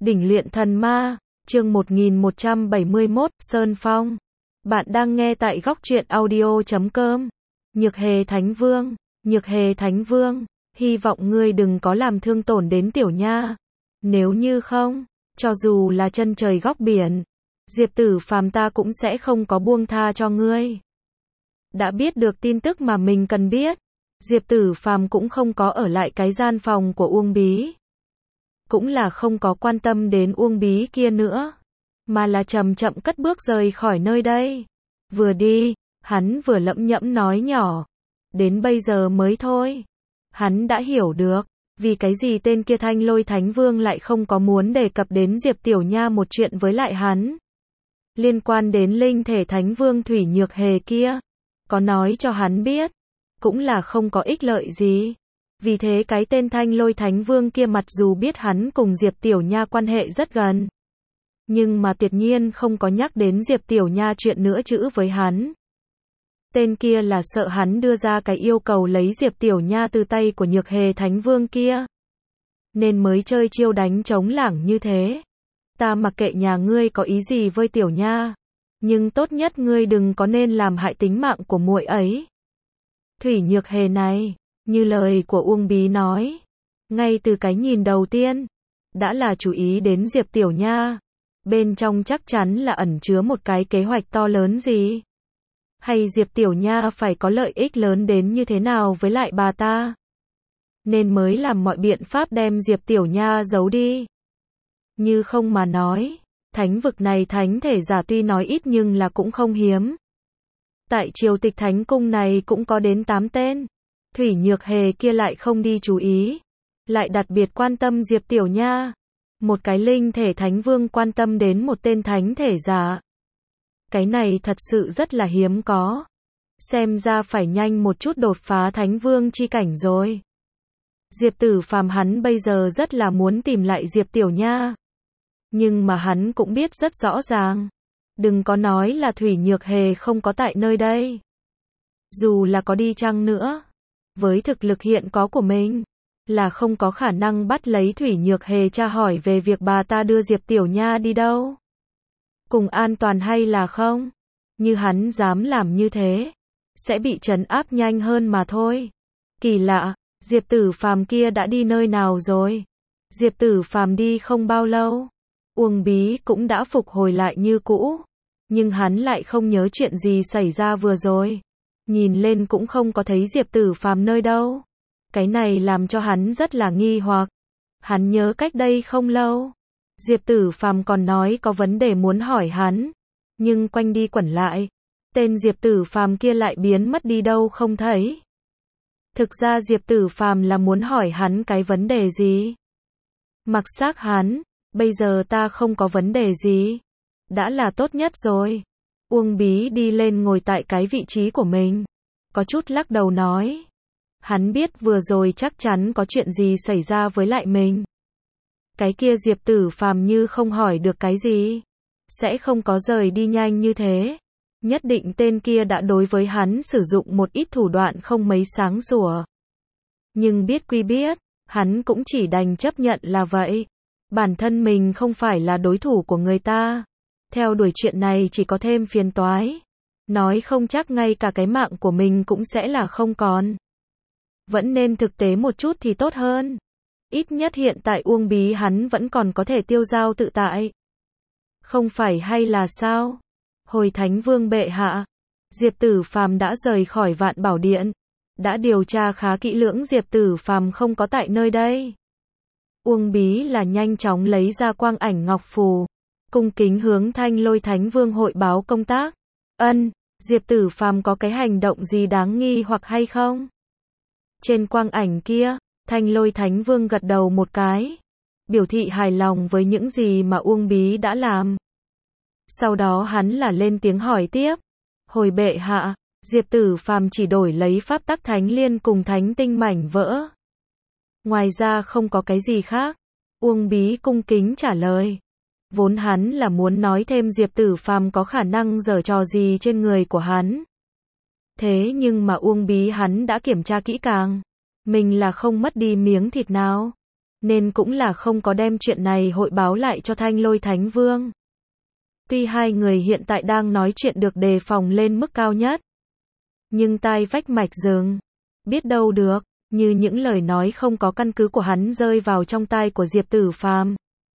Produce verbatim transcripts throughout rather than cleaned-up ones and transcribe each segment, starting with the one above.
Đỉnh luyện thần ma, chương một nghìn một trăm bảy mươi mốt, Sơn Phong. Bạn đang nghe tại góc truyện audio chấm com. Nhược Hề Thánh Vương, Nhược Hề Thánh Vương, hy vọng ngươi đừng có làm thương tổn đến Tiểu Nha. Nếu như không, cho dù là chân trời góc biển, Diệp Tử Phàm ta cũng sẽ không có buông tha cho ngươi. Đã biết được tin tức mà mình cần biết, Diệp Tử Phàm cũng không có ở lại cái gian phòng của Uông Bí. Cũng là không có quan tâm đến Uông Bí kia nữa, mà là chậm chậm cất bước rời khỏi nơi đây. Vừa đi, hắn vừa lẩm nhẩm nói nhỏ, đến bây giờ mới thôi. Hắn đã hiểu được, vì cái gì tên kia Thanh Lôi Thánh Vương lại không có muốn đề cập đến Diệp Tiểu Nha một chuyện với lại hắn. Liên quan đến linh thể Thánh Vương Thủy Nhược Hề kia, có nói cho hắn biết, cũng là không có ích lợi gì. Vì thế cái tên Thanh Lôi Thánh Vương kia mặc dù biết hắn cùng Diệp Tiểu Nha quan hệ rất gần, nhưng mà tuyệt nhiên không có nhắc đến Diệp Tiểu Nha chuyện nữa chữ với hắn. Tên kia là sợ hắn đưa ra cái yêu cầu lấy Diệp Tiểu Nha từ tay của Nhược Hề Thánh Vương kia, nên mới chơi chiêu đánh trống lảng như thế. Ta mặc kệ nhà ngươi có ý gì với Tiểu Nha, nhưng tốt nhất ngươi đừng có nên làm hại tính mạng của muội ấy. Thủy Nhược Hề này, như lời của Uông Bí nói, ngay từ cái nhìn đầu tiên, đã là chú ý đến Diệp Tiểu Nha. Bên trong chắc chắn là ẩn chứa một cái kế hoạch to lớn gì. Hay Diệp Tiểu Nha phải có lợi ích lớn đến như thế nào với lại bà ta, nên mới làm mọi biện pháp đem Diệp Tiểu Nha giấu đi. Như không mà nói, thánh vực này thánh thể giả tuy nói ít nhưng là cũng không hiếm. Tại triều tịch thánh cung này cũng có đến tám tên. Thủy Nhược Hề kia lại không đi chú ý, lại đặc biệt quan tâm Diệp Tiểu Nha. Một cái linh thể thánh vương quan tâm đến một tên thánh thể giả. Cái này thật sự rất là hiếm có. Xem ra phải nhanh một chút đột phá thánh vương chi cảnh rồi. Diệp Tử Phàm hắn bây giờ rất là muốn tìm lại Diệp Tiểu Nha. Nhưng mà hắn cũng biết rất rõ ràng. Đừng có nói là Thủy Nhược Hề không có tại nơi đây. Dù là có đi chăng nữa, với thực lực hiện có của mình, là không có khả năng bắt lấy Thủy Nhược Hề tra hỏi về việc bà ta đưa Diệp Tiểu Nha đi đâu. Cùng an toàn hay là không? Như hắn dám làm như thế, sẽ bị trấn áp nhanh hơn mà thôi. Kỳ lạ, Diệp Tử Phàm kia đã đi nơi nào rồi? Diệp Tử Phàm đi không bao lâu, Uông Bí cũng đã phục hồi lại như cũ, nhưng hắn lại không nhớ chuyện gì xảy ra vừa rồi. Nhìn lên cũng không có thấy Diệp Tử Phàm nơi đâu. Cái này làm cho hắn rất là nghi hoặc. Hắn nhớ cách đây không lâu, Diệp Tử Phàm còn nói có vấn đề muốn hỏi hắn, nhưng quanh đi quẩn lại, tên Diệp Tử Phàm kia lại biến mất đi đâu không thấy. Thực ra Diệp Tử Phàm là muốn hỏi hắn cái vấn đề gì? Mặc xác hắn, bây giờ ta không có vấn đề gì, đã là tốt nhất rồi. Uông Bí đi lên ngồi tại cái vị trí của mình, có chút lắc đầu nói. Hắn biết vừa rồi chắc chắn có chuyện gì xảy ra với lại mình. Cái kia Diệp Tử Phàm như không hỏi được cái gì, sẽ không có rời đi nhanh như thế. Nhất định tên kia đã đối với hắn sử dụng một ít thủ đoạn không mấy sáng sủa. Nhưng biết quy biết, hắn cũng chỉ đành chấp nhận là vậy. Bản thân mình không phải là đối thủ của người ta. Theo đuổi chuyện này chỉ có thêm phiền toái. Nói không chắc ngay cả cái mạng của mình cũng sẽ là không còn. Vẫn nên thực tế một chút thì tốt hơn. Ít nhất hiện tại Uông Bí hắn vẫn còn có thể tiêu dao tự tại. Không phải hay là sao? Hồi Thánh Vương bệ hạ, Diệp Tử Phàm đã rời khỏi Vạn Bảo Điện, đã điều tra khá kỹ lưỡng Diệp Tử Phàm không có tại nơi đây. Uông Bí là nhanh chóng lấy ra quang ảnh ngọc phù, cung kính hướng Thanh Lôi Thánh Vương hội báo công tác. Ân, Diệp Tử Phàm có cái hành động gì đáng nghi hoặc hay không? Trên quang ảnh kia, Thanh Lôi Thánh Vương gật đầu một cái, biểu thị hài lòng với những gì mà Uông Bí đã làm. Sau đó hắn là lên tiếng hỏi tiếp. Hồi bệ hạ, Diệp Tử Phàm chỉ đổi lấy pháp tắc thánh liên cùng thánh tinh mảnh vỡ. Ngoài ra không có cái gì khác. Uông Bí cung kính trả lời. Vốn hắn là muốn nói thêm Diệp Tử Phàm có khả năng giở trò gì trên người của hắn. Thế nhưng mà Uông Bí hắn đã kiểm tra kỹ càng. Mình là không mất đi miếng thịt nào. nên cũng là không có đem chuyện này hội báo lại cho Thanh Lôi Thánh Vương. Tuy hai người hiện tại đang nói chuyện được đề phòng lên mức cao nhất, nhưng tai vách mạch rừng, biết đâu được, như những lời nói không có căn cứ của hắn rơi vào trong tai của Diệp Tử Phàm.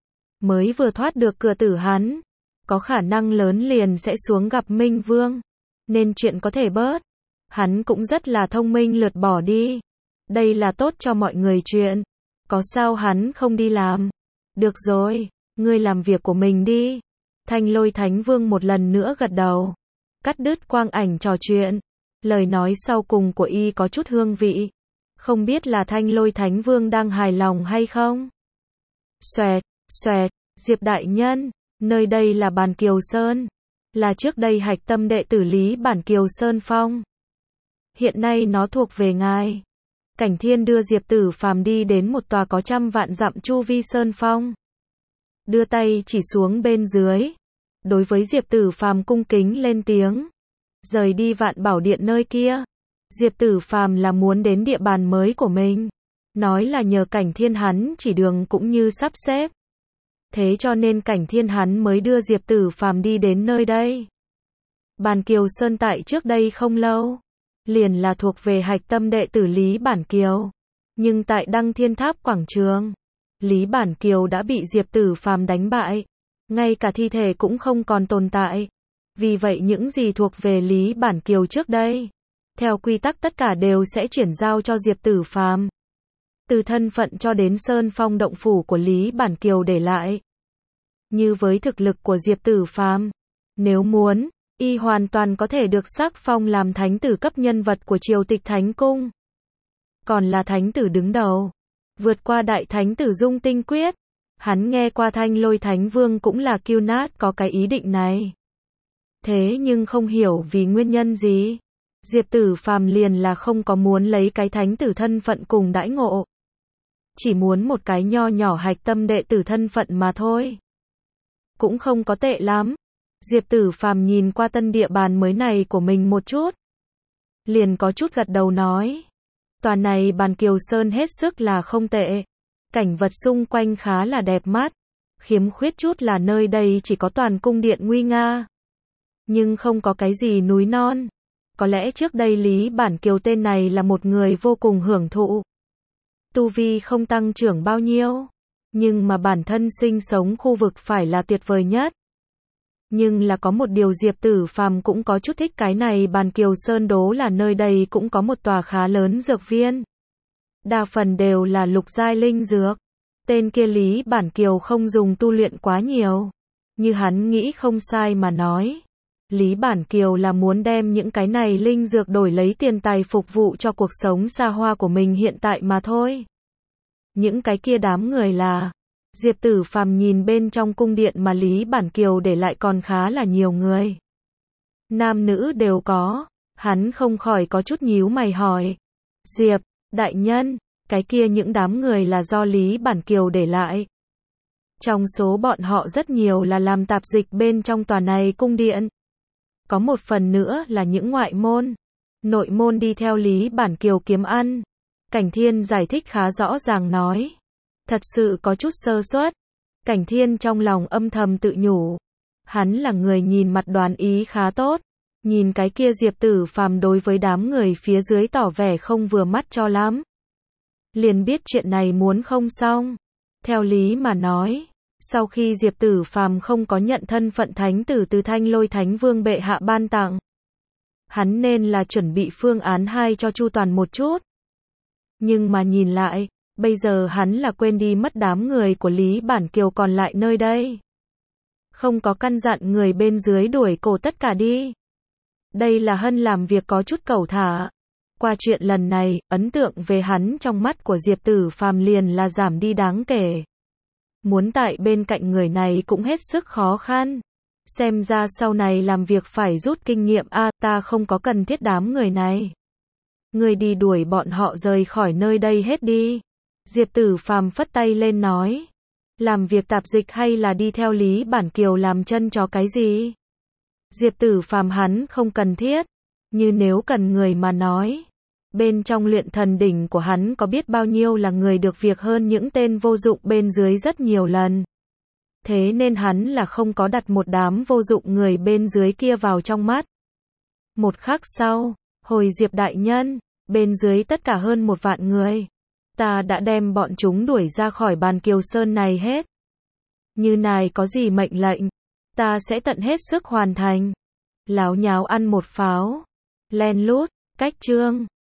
Mới vừa thoát được cửa tử hắn, có khả năng lớn liền sẽ xuống gặp Minh Vương, nên chuyện có thể bớt. Hắn cũng rất là thông minh lượt bỏ đi. Đây là tốt cho mọi người chuyện. Có sao hắn không đi làm? Được rồi, ngươi làm việc của mình đi. Thanh Lôi Thánh Vương một lần nữa gật đầu, cắt đứt quang ảnh trò chuyện. Lời nói sau cùng của y có chút hương vị. Không biết là Thanh Lôi Thánh Vương đang hài lòng hay không? Xoẹt, xoẹt, Diệp đại nhân, nơi đây là Bản Kiều Sơn, là trước đây hạch tâm đệ tử Lý Bản Kiều Sơn Phong. Hiện nay nó thuộc về ngài. Cảnh Thiên đưa Diệp Tử Phàm đi đến một tòa có trăm vạn dặm chu vi Sơn Phong. Đưa tay chỉ xuống bên dưới. Đối với Diệp Tử Phàm cung kính lên tiếng. Rời đi Vạn Bảo Điện nơi kia. Diệp Tử Phàm là muốn đến địa bàn mới của mình. Nói là nhờ Cảnh Thiên hắn chỉ đường cũng như sắp xếp. Thế cho nên Cảnh Thiên hắn mới đưa Diệp Tử Phàm đi đến nơi đây. Bản Kiều Sơn tại trước đây không lâu, liền là thuộc về hạch tâm đệ tử Lý Bản Kiều. Nhưng tại Đăng Thiên Tháp quảng trường, Lý Bản Kiều đã bị Diệp Tử Phàm đánh bại. Ngay cả thi thể cũng không còn tồn tại. Vì vậy những gì thuộc về Lý Bản Kiều trước đây, theo quy tắc tất cả đều sẽ chuyển giao cho Diệp Tử Phàm. Từ thân phận cho đến Sơn Phong động phủ của Lý Bản Kiều để lại. Như với thực lực của Diệp Tử Phàm, nếu muốn, y hoàn toàn có thể được sắc phong làm thánh tử cấp nhân vật của triều tịch Thánh Cung. Còn là thánh tử đứng đầu, vượt qua đại thánh tử Dung Tinh Quyết. Hắn nghe qua Thanh Lôi Thánh Vương cũng là kiêu nát có cái ý định này. Thế nhưng không hiểu vì nguyên nhân gì, Diệp Tử Phàm liền là không có muốn lấy cái thánh tử thân phận cùng đãi ngộ. Chỉ muốn một cái nho nhỏ hạch tâm đệ tử thân phận mà thôi. Cũng không có tệ lắm. Diệp Tử Phàm nhìn qua tân địa bàn mới này của mình một chút, liền có chút gật đầu nói. Tòa này Bản Kiều Sơn hết sức là không tệ. Cảnh vật xung quanh khá là đẹp mắt. Khiếm khuyết chút là nơi đây chỉ có toàn cung điện nguy nga, nhưng không có cái gì núi non. Có lẽ trước đây Lý Bản Kiều tên này là một người vô cùng hưởng thụ. Tu vi không tăng trưởng bao nhiêu, nhưng mà bản thân sinh sống khu vực phải là tuyệt vời nhất. Nhưng là có một điều Diệp Tử Phàm cũng có chút thích cái này Bản Kiều Sơn, đố là nơi đây cũng có một tòa khá lớn dược viên. Đa phần đều là lục giai linh dược. Tên kia Lý Bản Kiều không dùng tu luyện quá nhiều. Như hắn nghĩ không sai mà nói, Lý Bản Kiều là muốn đem những cái này linh dược đổi lấy tiền tài phục vụ cho cuộc sống xa hoa của mình hiện tại mà thôi. Những cái kia đám người là, Diệp Tử Phàm nhìn bên trong cung điện mà Lý Bản Kiều để lại còn khá là nhiều người. Nam nữ đều có, hắn không khỏi có chút nhíu mày hỏi. Diệp, đại nhân, cái kia những đám người là do Lý Bản Kiều để lại. Trong số bọn họ rất nhiều là làm tạp dịch bên trong tòa này cung điện. Có một phần nữa là những ngoại môn, nội môn đi theo Lý Bản Kiều kiếm ăn. Cảnh Thiên giải thích khá rõ ràng nói. Thật sự có chút sơ suất. Cảnh Thiên trong lòng âm thầm tự nhủ. Hắn là người nhìn mặt đoán ý khá tốt. Nhìn cái kia Diệp Tử Phàm đối với đám người phía dưới tỏ vẻ không vừa mắt cho lắm. Liền biết chuyện này muốn không xong. Theo lý mà nói, sau khi Diệp Tử Phàm không có nhận thân phận thánh tử từ Thanh Lôi Thánh Vương bệ hạ ban tặng, hắn nên là chuẩn bị phương án hai cho chu toàn một chút. Nhưng mà nhìn lại, bây giờ hắn là quên đi mất đám người của Lý Bản Kiều còn lại nơi đây. Không có căn dặn người bên dưới đuổi cổ tất cả đi. Đây là Hân làm việc có chút cẩu thả. Qua chuyện lần này, ấn tượng về hắn trong mắt của Diệp Tử Phàm liền là giảm đi đáng kể. Muốn tại bên cạnh người này cũng hết sức khó khăn. Xem ra sau này làm việc phải rút kinh nghiệm. A, à, ta không có cần thiết đám người này. Người đi đuổi bọn họ rời khỏi nơi đây hết đi. Diệp Tử Phàm phất tay lên nói. Làm việc tạp dịch hay là đi theo Lý Bản Kiều làm chân chó cái gì? Diệp Tử Phàm hắn không cần thiết. Như nếu cần người mà nói, Bên trong luyện thần đỉnh của hắn có biết bao nhiêu là người được việc hơn những tên vô dụng bên dưới rất nhiều lần. Thế nên hắn là không có đặt một đám vô dụng người bên dưới kia vào trong mắt. Một khắc sau, hồi Diệp đại nhân, bên dưới tất cả hơn một vạn người. Ta đã đem bọn chúng đuổi ra khỏi bàn Kiều Sơn này hết. Như này có gì mệnh lệnh, ta sẽ tận hết sức hoàn thành. Láo nháo ăn một pháo. Len lút, cách chương.